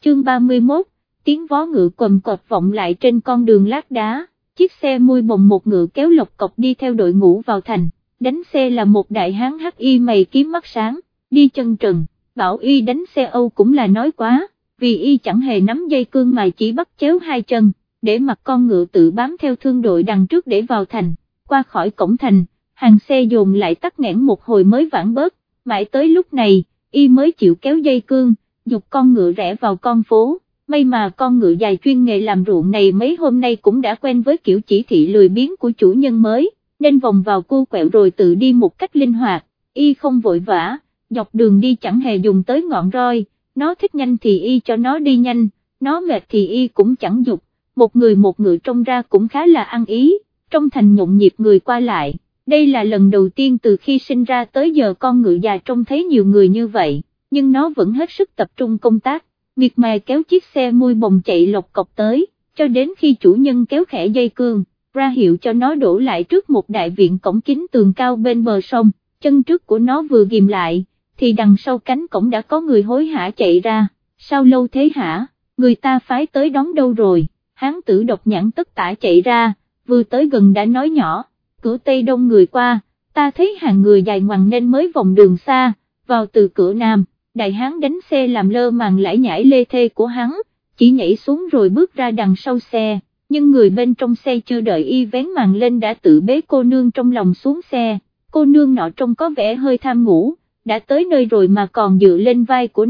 chương 31, tiếng vó ngựa quầm cọt vọng lại trên con đường lát đá, chiếc xe mui bồng một ngựa kéo lộc cọc đi theo đội ngũ vào thành, đánh xe là một đại hán hắc y mày kiếm mắt sáng, đi chân trần, bảo y đánh xe Âu cũng là nói quá, vì y chẳng hề nắm dây cương mà chỉ bắt chéo hai chân, để mặc con ngựa tự bám theo thương đội đằng trước để vào thành, qua khỏi cổng thành, hàng xe dồn lại tắc nghẽn một hồi mới vãn bớt, mãi tới lúc này, y mới chịu kéo dây cương, dục con ngựa rẽ vào con phố. May mà con ngựa dài chuyên nghề làm ruộng này mấy hôm nay cũng đã quen với kiểu chỉ thị lười biếng của chủ nhân mới, nên vòng vào cua quẹo rồi tự đi một cách linh hoạt, y không vội vã, dọc đường đi chẳng hề dùng tới ngọn roi, nó thích nhanh thì y cho nó đi nhanh, nó mệt thì y cũng chẳng dục, một người một ngựa trông ra cũng khá là ăn ý, trong thành nhộn nhịp người qua lại, đây là lần đầu tiên từ khi sinh ra tới giờ con ngựa già trông thấy nhiều người như vậy, nhưng nó vẫn hết sức tập trung công tác. Miệt mài kéo chiếc xe mui bồng chạy lộc cọc tới, cho đến khi chủ nhân kéo khẽ dây cương, ra hiệu cho nó đổ lại trước một đại viện cổng kính tường cao bên bờ sông, chân trước của nó vừa ghim lại, thì đằng sau cánh cổng đã có người hối hả chạy ra, sao lâu thế hả, người ta phái tới đón đâu rồi, hán tử độc nhãn tất tả chạy ra, vừa tới gần đã nói nhỏ, cửa Tây đông người qua, ta thấy hàng người dài ngoằng nên mới vòng đường xa, vào từ cửa Nam. Đại hán đánh xe làm lơ màn lải nhải lê thê của hắn, chỉ nhảy xuống rồi bước ra đằng sau xe, nhưng người bên trong xe chưa đợi y vén màn lên đã tự bế cô nương trong lòng xuống xe, cô nương nọ trông có vẻ hơi tham ngủ, đã tới nơi rồi mà còn dựa lên vai của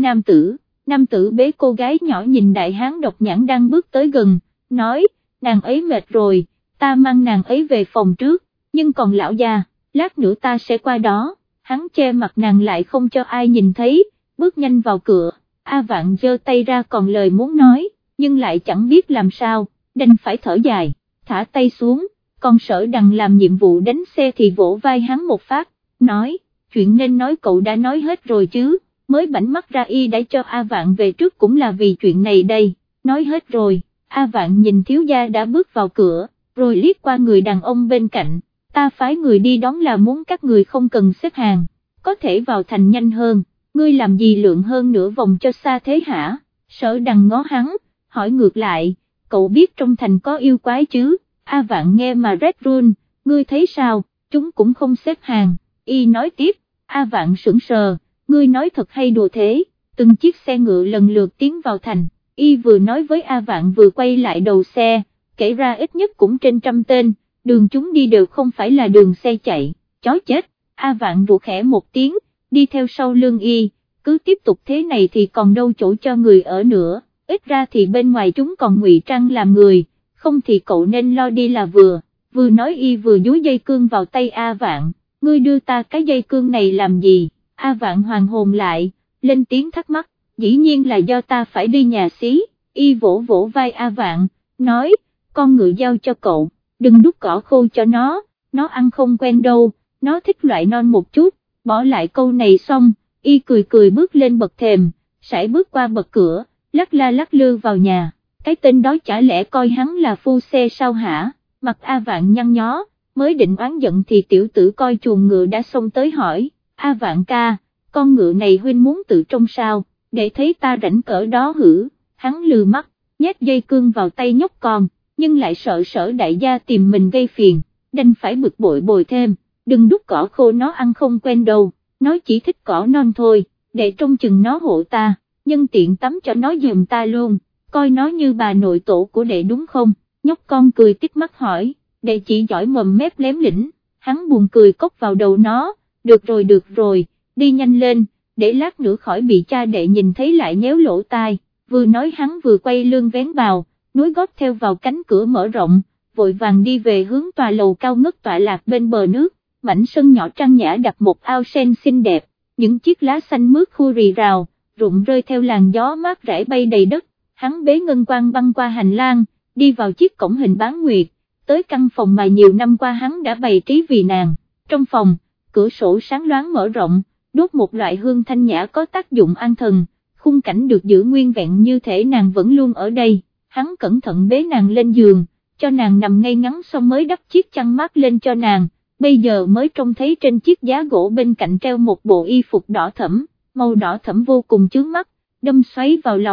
nam tử bế cô gái nhỏ nhìn đại hán độc nhãn đang bước tới gần, nói, nàng ấy mệt rồi, ta mang nàng ấy về phòng trước, nhưng còn lão già, lát nữa ta sẽ qua đó, hắn che mặt nàng lại không cho ai nhìn thấy, bước nhanh vào cửa, A Vạn giơ tay ra còn lời muốn nói, nhưng lại chẳng biết làm sao, đành phải thở dài, thả tay xuống, còn Sở Đằng làm nhiệm vụ đánh xe thì vỗ vai hắn một phát, nói, chuyện nên nói cậu đã nói hết rồi chứ, mới bảnh mắt ra y đã cho A Vạn về trước cũng là vì chuyện này đây, nói hết rồi, A Vạn nhìn thiếu gia đã bước vào cửa, rồi liếc qua người đàn ông bên cạnh, ta phái người đi đón là muốn các người không cần xếp hàng, có thể vào thành nhanh hơn. Ngươi làm gì lượng hơn nửa vòng cho xa thế hả, Sở Đằng ngó hắn, hỏi ngược lại, cậu biết trong thành có yêu quái chứ, A Vạn nghe mà rét run, ngươi thấy sao, chúng cũng không xếp hàng, y nói tiếp, A Vạn sững sờ, ngươi nói thật hay đùa thế, từng chiếc xe ngựa lần lượt tiến vào thành, y vừa nói với A Vạn vừa quay lại đầu xe, kể ra ít nhất cũng trên 100 tên, đường chúng đi đều không phải là đường xe chạy, chó chết, A Vạn rụt khẽ một tiếng, đi theo sau lưng y, cứ tiếp tục thế này thì còn đâu chỗ cho người ở nữa, ít ra thì bên ngoài chúng còn ngụy trang làm người, không thì cậu nên lo đi là vừa nói y vừa dúi dây cương vào tay A Vạn, ngươi đưa ta cái dây cương này làm gì, A Vạn hoàn hồn lại, lên tiếng thắc mắc, dĩ nhiên là do ta phải đi nhà xí, y vỗ vỗ vai A Vạn, nói, con ngựa giao cho cậu, đừng đút cỏ khô cho nó ăn không quen đâu, nó thích loại non một chút. Bỏ lại câu này xong, y cười cười bước lên bậc thềm, sải bước qua bậc cửa, lắc la lắc lư vào nhà, cái tên đó chả lẽ coi hắn là phu xe sao hả, mặt A Vạn nhăn nhó, mới định oán giận thì tiểu tử coi chuồng ngựa đã xông tới hỏi, A Vạn ca, con ngựa này huynh muốn tự trông sao, để thấy ta rảnh cỡ đó hử, hắn lừ mắt, nhét dây cương vào tay nhóc con, nhưng lại sợ Sở đại gia tìm mình gây phiền, đành phải bực bội bồi thêm. Đừng đút cỏ khô nó ăn không quen đâu, nó chỉ thích cỏ non thôi, để trông chừng nó hộ ta, nhân tiện tắm cho nó giùm ta luôn, coi nó như bà nội tổ của đệ đúng không, nhóc con cười tít mắt hỏi, đệ chỉ giỏi mồm mép lém lĩnh, hắn buồn cười cốc vào đầu nó, được rồi, đi nhanh lên, để lát nữa khỏi bị cha đệ nhìn thấy lại nhéo lỗ tai, vừa nói hắn vừa quay lưng vén vào, nối gót theo vào cánh cửa mở rộng, vội vàng đi về hướng tòa lầu cao ngất tọa lạc bên bờ nước. Mảnh sân nhỏ trang nhã đặt một ao sen xinh đẹp, những chiếc lá xanh mướt khu rì rào, rụng rơi theo làn gió mát rải bay đầy đất, hắn bế ngân quang băng qua hành lang, đi vào chiếc cổng hình bán nguyệt, tới căn phòng mà nhiều năm qua hắn đã bày trí vì nàng, trong phòng, cửa sổ sáng loáng mở rộng, đốt một loại hương thanh nhã có tác dụng an thần, khung cảnh được giữ nguyên vẹn như thể nàng vẫn luôn ở đây, hắn cẩn thận bế nàng lên giường, cho nàng nằm ngay ngắn xong mới đắp chiếc chăn mát lên cho nàng. Bây giờ mới trông thấy trên chiếc giá gỗ bên cạnh treo một bộ y phục đỏ thẫm, màu đỏ thẫm vô cùng chướng mắt, đâm xoáy vào lòng,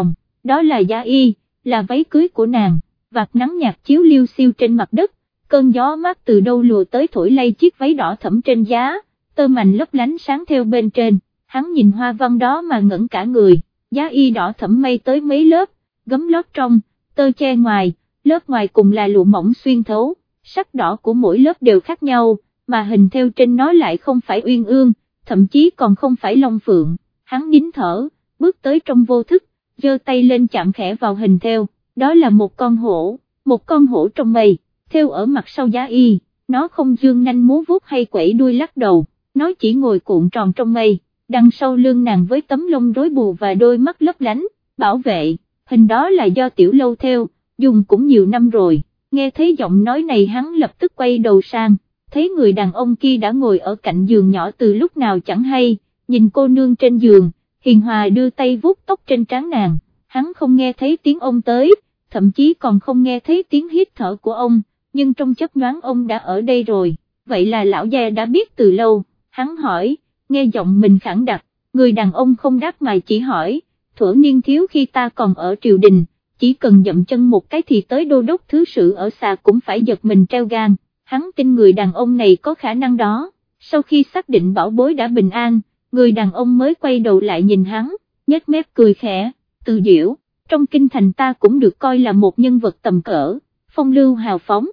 đó là giá y, là váy cưới của nàng, vạt nắng nhạt chiếu liêu xiêu trên mặt đất, cơn gió mát từ đâu lùa tới thổi lay chiếc váy đỏ thẫm trên giá, tơ mảnh lấp lánh sáng theo bên trên, hắn nhìn hoa văn đó mà ngẩn cả người, giá y đỏ thẫm may tới mấy lớp, gấm lót trong, tơ che ngoài, lớp ngoài cùng là lụa mỏng xuyên thấu, sắc đỏ của mỗi lớp đều khác nhau, mà hình thêu trên nó lại không phải uyên ương, thậm chí còn không phải long phượng, hắn nín thở, bước tới trong vô thức, giơ tay lên chạm khẽ vào hình thêu, đó là một con hổ trong mây, thêu ở mặt sau giá y, nó không dương nanh múa vuốt hay quẩy đuôi lắc đầu, nó chỉ ngồi cuộn tròn trong mây, đằng sau lưng nàng với tấm lông rối bù và đôi mắt lấp lánh, bảo vệ, hình đó là do Tiểu Lâu thêu, dùng cũng nhiều năm rồi, nghe thấy giọng nói này hắn lập tức quay đầu sang, thấy người đàn ông kia đã ngồi ở cạnh giường nhỏ từ lúc nào chẳng hay, nhìn cô nương trên giường, hiền hòa đưa tay vuốt tóc trên trán nàng, hắn không nghe thấy tiếng ông tới, thậm chí còn không nghe thấy tiếng hít thở của ông, nhưng trong chớp nhoáng ông đã ở đây rồi, vậy là lão gia đã biết từ lâu, hắn hỏi, nghe giọng mình khẳng đặc, người đàn ông không đáp mà chỉ hỏi, thuở niên thiếu khi ta còn ở triều đình, chỉ cần dậm chân một cái thì tới đô đốc thứ sự ở xà cũng phải giật mình treo gan, hắn tin người đàn ông này có khả năng đó, sau khi xác định bảo bối đã bình an, người đàn ông mới quay đầu lại nhìn hắn, nhếch mép cười khẽ, Từ Diễu, trong kinh thành ta cũng được coi là một nhân vật tầm cỡ, phong lưu hào phóng,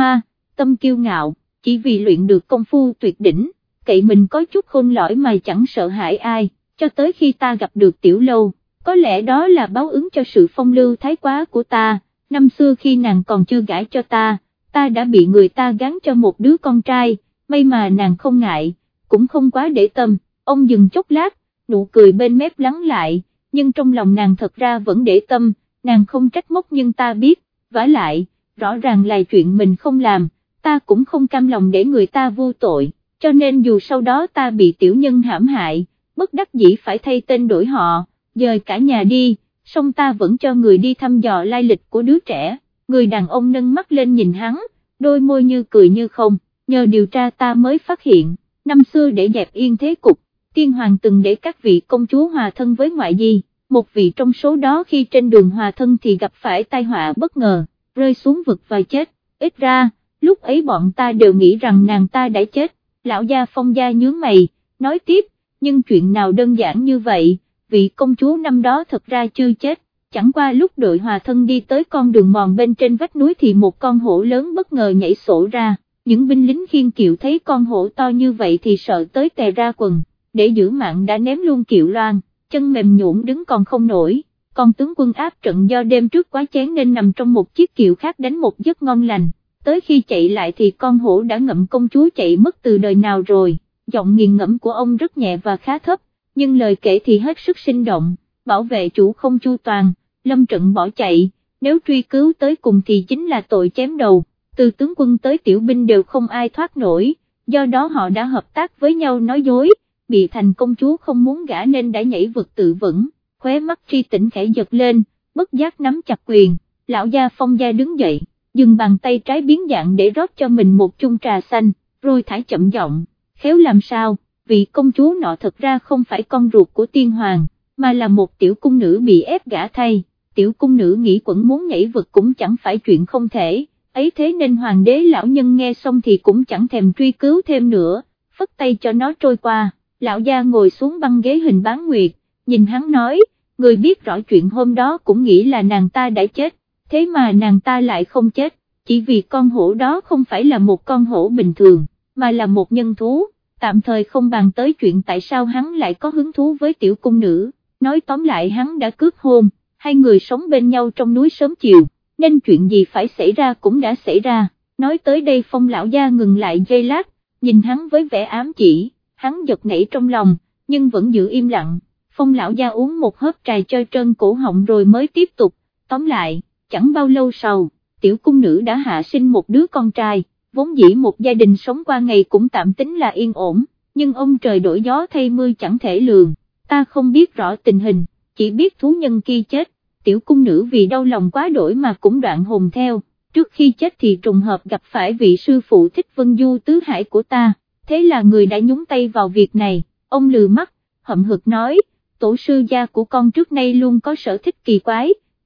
tâm kiêu ngạo, chỉ vì luyện được công phu tuyệt đỉnh, cậy mình có chút khôn lỏi mà chẳng sợ hãi ai, cho tới khi ta gặp được Tiểu Lâu, có lẽ đó là báo ứng cho sự phong lưu thái quá của ta, năm xưa khi nàng còn chưa gả cho ta đã bị người ta gán cho một đứa con trai, may mà nàng không ngại, cũng không quá để tâm, ông dừng chốc lát, nụ cười bên mép lắng lại, nhưng trong lòng nàng thật ra vẫn để tâm, nàng không trách móc nhưng ta biết, vả lại, rõ ràng là chuyện mình không làm, ta cũng không cam lòng để người ta vô tội, cho nên dù sau đó ta bị tiểu nhân hãm hại, bất đắc dĩ phải thay tên đổi họ, dời cả nhà đi, song ta vẫn cho người đi thăm dò lai lịch của đứa trẻ, người đàn ông nâng mắt lên nhìn hắn, đôi môi như cười như không, nhờ điều tra ta mới phát hiện, năm xưa để dẹp yên thế cục, tiên hoàng từng để các vị công chúa hòa thân với ngoại di, một vị trong số đó khi trên đường hòa thân thì gặp phải tai họa bất ngờ, rơi xuống vực và chết, ít ra, lúc ấy bọn ta đều nghĩ rằng nàng ta đã chết, lão gia Phong gia nhướng mày, nói tiếp, nhưng chuyện nào đơn giản như vậy, vị công chúa năm đó thật ra chưa chết, chẳng qua lúc đội hòa thân đi tới con đường mòn bên trên vách núi thì một con hổ lớn bất ngờ nhảy sổ ra, những binh lính khiêng kiệu thấy con hổ to như vậy thì sợ tới tè ra quần, để giữ mạng đã ném luôn kiệu loan, chân mềm nhũn đứng còn không nổi, còn tướng quân áp trận do đêm trước quá chén nên nằm trong một chiếc kiệu khác đánh một giấc ngon lành, tới khi chạy lại thì con hổ đã ngậm công chúa chạy mất từ đời nào rồi, giọng nghiền ngẫm của ông rất nhẹ và khá thấp, nhưng lời kể thì hết sức sinh động, bảo vệ chủ không chu toàn, lâm trận bỏ chạy, nếu truy cứu tới cùng thì chính là tội chém đầu, từ tướng quân tới tiểu binh đều không ai thoát nổi, do đó họ đã hợp tác với nhau nói dối, bị thành công chúa không muốn gả nên đã nhảy vực tự vẫn, khóe mắt Tri Tĩnh khẽ giật lên, bất giác nắm chặt quyền, lão gia Phong gia đứng dậy, dừng bàn tay trái biến dạng để rót cho mình một chung trà xanh, rồi thải chậm giọng, khéo làm sao, vị công chúa nọ thật ra không phải con ruột của tiên hoàng, mà là một tiểu cung nữ bị ép gả thay, tiểu cung nữ nghĩ quẩn muốn nhảy vực cũng chẳng phải chuyện không thể, ấy thế nên hoàng đế lão nhân nghe xong thì cũng chẳng thèm truy cứu thêm nữa, phất tay cho nó trôi qua, lão gia ngồi xuống băng ghế hình bán nguyệt, nhìn hắn nói, người biết rõ chuyện hôm đó cũng nghĩ là nàng ta đã chết, thế mà nàng ta lại không chết, chỉ vì con hổ đó không phải là một con hổ bình thường, mà là một nhân thú, tạm thời không bàn tới chuyện tại sao hắn lại có hứng thú với tiểu cung nữ, nói tóm lại hắn đã cướp hôn, hai người sống bên nhau trong núi sớm chiều, nên chuyện gì phải xảy ra cũng đã xảy ra, nói tới đây Phong lão gia ngừng lại giây lát, nhìn hắn với vẻ ám chỉ, hắn giật nảy trong lòng, nhưng vẫn giữ im lặng, Phong lão gia uống một hớp trà chơi trơn cổ họng rồi mới tiếp tục, tóm lại, chẳng bao lâu sau, tiểu cung nữ đã hạ sinh một đứa con trai, vốn dĩ một gia đình sống qua ngày cũng tạm tính là yên ổn, nhưng ông trời đổi gió thay mưa chẳng thể lường, ta không biết rõ tình hình, chỉ biết thú nhân kia chết, tiểu cung nữ vì đau lòng quá đổi mà cũng đoạn hồn theo, trước khi chết thì trùng hợp gặp phải vị sư phụ Thích Vân Du tứ hải của ta, thế là người đã nhúng tay vào việc này, ông lừ mắt, hậm hực nói, tổ sư gia của con trước nay luôn có sở thích kỳ quái,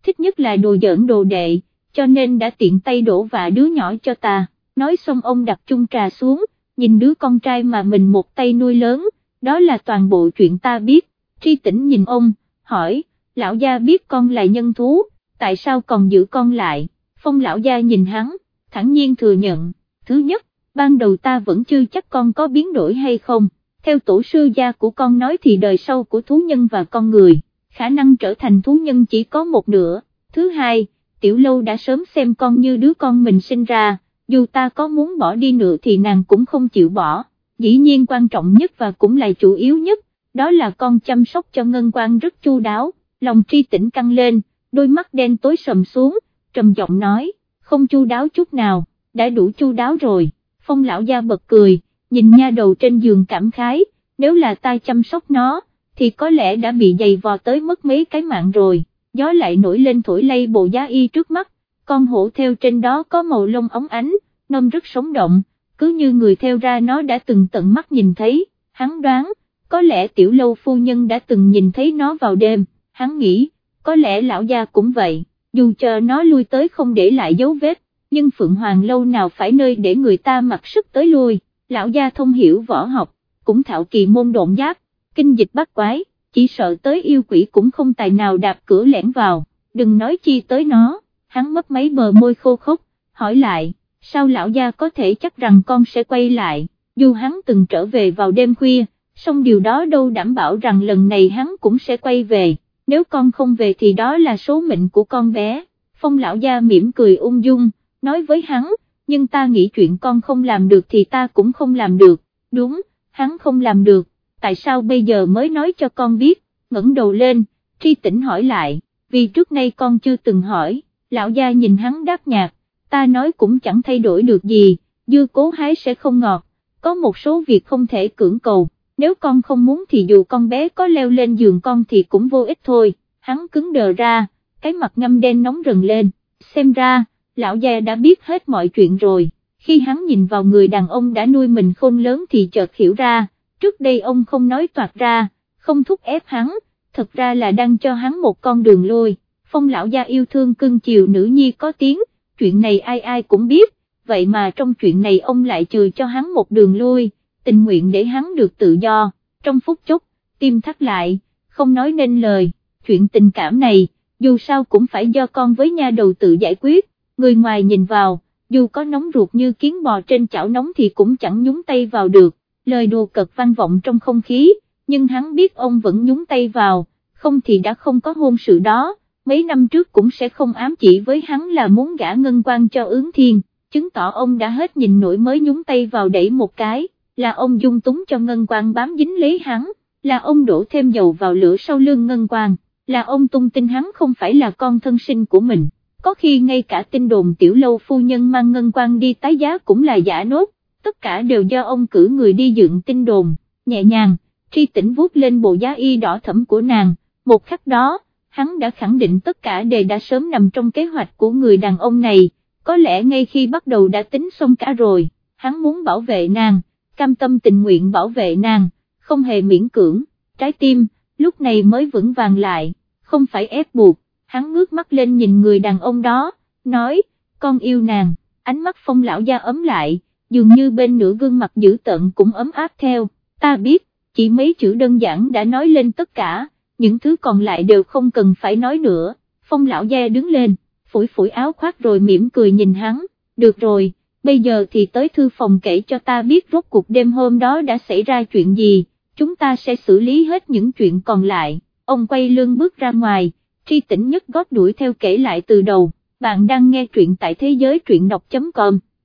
thích nhất là đồ giỡn đồ đệ, cho nên đã tiện tay đổ vạ đứa nhỏ cho ta. Nói xong ông đặt chung trà xuống, nhìn đứa con trai mà mình một tay nuôi lớn, đó là toàn bộ chuyện ta biết. Tri Tĩnh nhìn ông, hỏi, lão gia biết con là nhân thú, tại sao còn giữ con lại? Phong lão gia nhìn hắn, thản nhiên thừa nhận, thứ nhất, ban đầu ta vẫn chưa chắc con có biến đổi hay không, theo tổ sư gia của con nói thì đời sau của thú nhân và con người, khả năng trở thành thú nhân chỉ có một nửa, thứ hai, Tiểu Lâu đã sớm xem con như đứa con mình sinh ra, dù ta có muốn bỏ đi nữa thì nàng cũng không chịu bỏ, dĩ nhiên quan trọng nhất và cũng là chủ yếu nhất, đó là con chăm sóc cho Ngân Quan rất chu đáo. Lòng Tri Tĩnh căng lên, đôi mắt đen tối sầm xuống, trầm giọng nói, không chu đáo chút nào, đã đủ chu đáo rồi. Phong lão gia bật cười, nhìn nha đầu trên giường cảm khái, nếu là ta chăm sóc nó, thì có lẽ đã bị giày vò tới mất mấy cái mạng rồi. Gió lại nổi lên thổi lay bộ giá y trước mắt, con hổ theo trên đó có màu lông óng ánh, nôm rất sống động, cứ như người theo ra nó đã từng tận mắt nhìn thấy, hắn đoán, có lẽ Tiểu Lâu phu nhân đã từng nhìn thấy nó vào đêm. Hắn nghĩ, có lẽ lão gia cũng vậy, dù chờ nó lui tới không để lại dấu vết, nhưng Phượng Hoàng Lâu nào phải nơi để người ta mặc sức tới lui, lão gia thông hiểu võ học, cũng thạo kỳ môn độn giáp, kinh dịch bát quái, chỉ sợ tới yêu quỷ cũng không tài nào đạp cửa lẻn vào, đừng nói chi tới nó. Hắn mất mấy bờ môi khô khốc, hỏi lại, sao lão gia có thể chắc rằng con sẽ quay lại, dù hắn từng trở về vào đêm khuya, song điều đó đâu đảm bảo rằng lần này hắn cũng sẽ quay về. Nếu con không về thì đó là số mệnh của con bé. Phong lão gia mỉm cười ung dung, nói với hắn, nhưng ta nghĩ chuyện con không làm được thì ta cũng không làm được. Đúng, hắn không làm được, tại sao bây giờ mới nói cho con biết? Ngẩng đầu lên, Tri Tĩnh hỏi lại, vì trước nay con chưa từng hỏi. Lão gia nhìn hắn đáp nhạt, ta nói cũng chẳng thay đổi được gì, dưa cố hái sẽ không ngọt, có một số việc không thể cưỡng cầu. Nếu con không muốn thì dù con bé có leo lên giường con thì cũng vô ích thôi. Hắn cứng đờ ra, cái mặt ngăm đen nóng rần lên, xem ra, lão gia đã biết hết mọi chuyện rồi. Khi hắn nhìn vào người đàn ông đã nuôi mình khôn lớn thì chợt hiểu ra, trước đây ông không nói toạc ra, không thúc ép hắn, thật ra là đang cho hắn một con đường lui. Phong lão gia yêu thương cưng chiều nữ nhi có tiếng, chuyện này ai ai cũng biết, vậy mà trong chuyện này ông lại chừa cho hắn một đường lui, tình nguyện để hắn được tự do. Trong phút chốc, tim thắt lại, không nói nên lời, chuyện tình cảm này, dù sao cũng phải do con với nha đầu tự giải quyết, người ngoài nhìn vào, dù có nóng ruột như kiến bò trên chảo nóng thì cũng chẳng nhúng tay vào được. Lời đùa cợt vang vọng trong không khí, nhưng hắn biết ông vẫn nhúng tay vào, không thì đã không có hôn sự đó, mấy năm trước cũng sẽ không ám chỉ với hắn là muốn gả Ngân Quan cho Ướng Thiên, chứng tỏ ông đã hết nhìn nổi mới nhúng tay vào đẩy một cái, là ông dung túng cho Ngân Quan bám dính lấy hắn, là ông đổ thêm dầu vào lửa sau lưng Ngân Quan, là ông tung tin hắn không phải là con thân sinh của mình, có khi ngay cả tin đồn Tiểu Lâu phu nhân mang Ngân Quan đi tái giá cũng là giả nốt, tất cả đều do ông cử người đi dựng tin đồn. Nhẹ nhàng, Tri Tĩnh vuốt lên bộ giá y đỏ thẫm của nàng, một khắc đó, hắn đã khẳng định tất cả đều đã sớm nằm trong kế hoạch của người đàn ông này, có lẽ ngay khi bắt đầu đã tính xong cả rồi, hắn muốn bảo vệ nàng, cam tâm tình nguyện bảo vệ nàng, không hề miễn cưỡng, trái tim, lúc này mới vững vàng lại, không phải ép buộc. Hắn ngước mắt lên nhìn người đàn ông đó, nói, con yêu nàng. Ánh mắt Phong lão gia ấm lại, dường như bên nửa gương mặt dữ tợn cũng ấm áp theo, ta biết, chỉ mấy chữ đơn giản đã nói lên tất cả, những thứ còn lại đều không cần phải nói nữa. Phong lão gia đứng lên, phủi phủi áo khoác rồi mỉm cười nhìn hắn, được rồi, bây giờ thì tới thư phòng kể cho ta biết rốt cuộc đêm hôm đó đã xảy ra chuyện gì, chúng ta sẽ xử lý hết những chuyện còn lại. Ông quay lưng bước ra ngoài, Tri Tĩnh nhấc gót đuổi theo kể lại từ đầu. Bạn đang nghe truyện tại thế giới truyện đọc.com.